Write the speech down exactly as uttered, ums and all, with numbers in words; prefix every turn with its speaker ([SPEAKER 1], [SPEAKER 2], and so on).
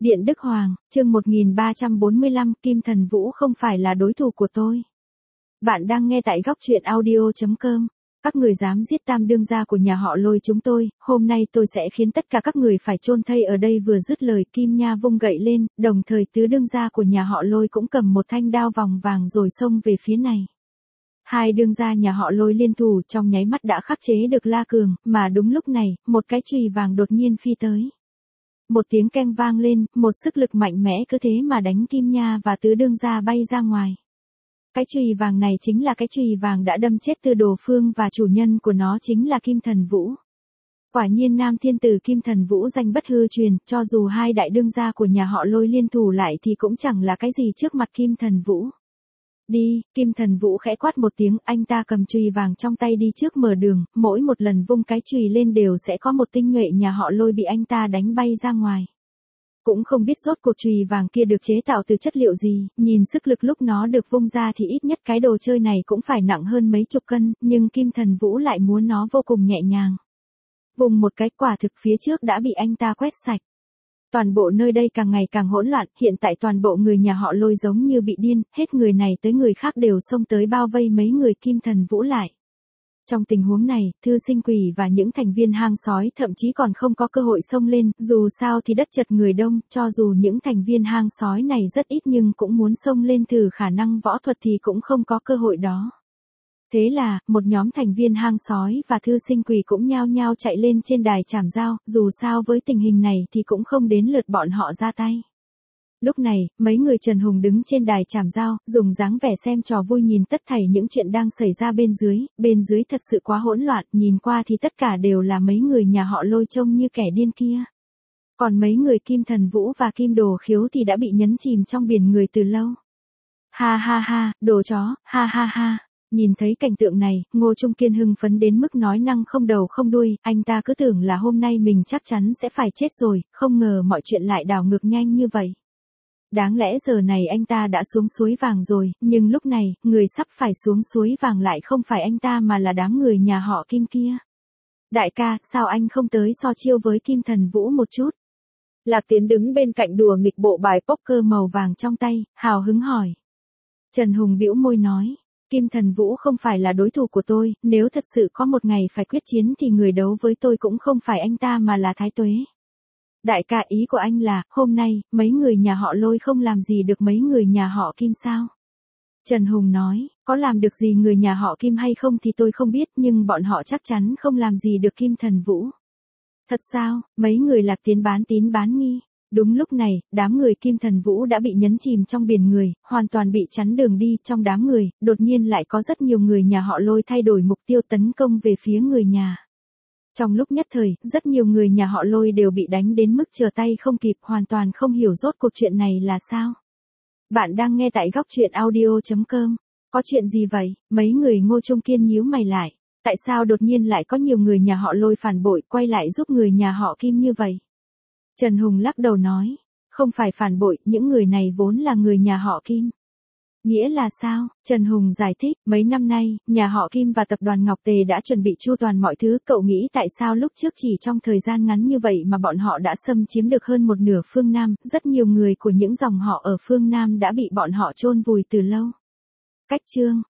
[SPEAKER 1] Điện Đức Hoàng, chương một nghìn ba trăm bốn mươi lăm, Kim Thần Vũ không phải là đối thủ của tôi. Bạn đang nghe tại góc truyện audio chấm com. Các người dám giết tam đương gia của nhà họ Lôi chúng tôi, hôm nay tôi sẽ khiến tất cả các người phải chôn thây ở đây. Vừa dứt lời, Kim Nha vung gậy lên, đồng thời tứ đương gia của nhà họ Lôi cũng cầm một thanh đao vòng vàng rồi xông về phía này. Hai đương gia nhà họ Lôi liên thủ trong nháy mắt đã khắc chế được La Cường, mà đúng lúc này, một cái chùy vàng đột nhiên phi tới. Một tiếng keng vang lên, một sức lực mạnh mẽ cứ thế mà đánh Kim Nha và tứ đương gia bay ra ngoài. Cái chùy vàng này chính là cái chùy vàng đã đâm chết Tư Đồ Phương và chủ nhân của nó chính là Kim Thần Vũ. Quả nhiên nam thiên tử Kim Thần Vũ danh bất hư truyền, cho dù hai đại đương gia của nhà họ Lôi liên thủ lại thì cũng chẳng là cái gì trước mặt Kim Thần Vũ. Đi, Kim Thần Vũ khẽ quát một tiếng, anh ta cầm chùy vàng trong tay đi trước mở đường, mỗi một lần vung cái chùy lên đều sẽ có một tinh nhuệ nhà họ Lôi bị anh ta đánh bay ra ngoài. Cũng không biết rốt cuộc chùy vàng kia được chế tạo từ chất liệu gì, nhìn sức lực lúc nó được vung ra thì ít nhất cái đồ chơi này cũng phải nặng hơn mấy chục cân, nhưng Kim Thần Vũ lại muốn nó vô cùng nhẹ nhàng. Vùng một cái quả thực phía trước đã bị anh ta quét sạch. Toàn bộ nơi đây càng ngày càng hỗn loạn, hiện tại toàn bộ người nhà họ Lôi giống như bị điên, hết người này tới người khác đều xông tới bao vây mấy người Kim Thần Vũ lại. Trong tình huống này, Thư Sinh Quỷ và những thành viên hang sói thậm chí còn không có cơ hội xông lên, dù sao thì đất chật người đông, cho dù những thành viên hang sói này rất ít nhưng cũng muốn xông lên thử khả năng võ thuật thì cũng không có cơ hội đó. Thế là, một nhóm thành viên hang sói và Thư Sinh Quỷ cũng nhao nhao chạy lên trên đài chảm dao, dù sao với tình hình này thì cũng không đến lượt bọn họ ra tay. Lúc này, mấy người Trần Hùng đứng trên đài chảm dao, dùng dáng vẻ xem trò vui nhìn tất thảy những chuyện đang xảy ra bên dưới, bên dưới thật sự quá hỗn loạn, nhìn qua thì tất cả đều là mấy người nhà họ Lôi trông như kẻ điên kia. Còn mấy người Kim Thần Vũ và Kim Đồ Khiếu thì đã bị nhấn chìm trong biển người từ lâu. Ha ha ha, đồ chó, ha ha ha. Nhìn thấy cảnh tượng này, Ngô Trung Kiên hưng phấn đến mức nói năng không đầu không đuôi, anh ta cứ tưởng là hôm nay mình chắc chắn sẽ phải chết rồi, không ngờ mọi chuyện lại đảo ngược nhanh như vậy. Đáng lẽ giờ này anh ta đã xuống suối vàng rồi, nhưng lúc này, người sắp phải xuống suối vàng lại không phải anh ta mà là đám người nhà họ Kim kia. Đại ca, sao anh không tới so chiêu với Kim Thần Vũ một chút? Lạc Tiến đứng bên cạnh đùa nghịch bộ bài poker màu vàng trong tay, hào hứng hỏi. Trần Hùng bĩu môi nói. Kim Thần Vũ không phải là đối thủ của tôi, nếu thật sự có một ngày phải quyết chiến thì người đấu với tôi cũng không phải anh ta mà là Thái Tuế. Đại ca, ý của anh là, hôm nay, mấy người nhà họ Lôi không làm gì được mấy người nhà họ Kim sao? Trần Hùng nói, có làm được gì người nhà họ Kim hay không thì tôi không biết, nhưng bọn họ chắc chắn không làm gì được Kim Thần Vũ. Thật sao, mấy người Lạc Tiến bán tín bán nghi. Đúng lúc này, đám người Kim Thần Vũ đã bị nhấn chìm trong biển người, hoàn toàn bị chắn đường đi. Trong đám người, đột nhiên lại có rất nhiều người nhà họ Lôi thay đổi mục tiêu tấn công về phía người nhà. Trong lúc nhất thời, rất nhiều người nhà họ Lôi đều bị đánh đến mức trở tay không kịp, hoàn toàn không hiểu rốt cuộc chuyện này là sao. Bạn đang nghe tại góc truyện audio chấm com. Có chuyện gì vậy? Mấy người Ngô Trung Kiên nhíu mày lại. Tại sao đột nhiên lại có nhiều người nhà họ Lôi phản bội quay lại giúp người nhà họ Kim như vậy? Trần Hùng lắc đầu nói, không phải phản bội, những người này vốn là người nhà họ Kim. Nghĩa là sao? Trần Hùng giải thích, mấy năm nay, nhà họ Kim và tập đoàn Ngọc Tề đã chuẩn bị chu toàn mọi thứ, cậu nghĩ tại sao lúc trước chỉ trong thời gian ngắn như vậy mà bọn họ đã xâm chiếm được hơn một nửa phương Nam, rất nhiều người của những dòng họ ở phương Nam đã bị bọn họ chôn vùi từ lâu. Cách chương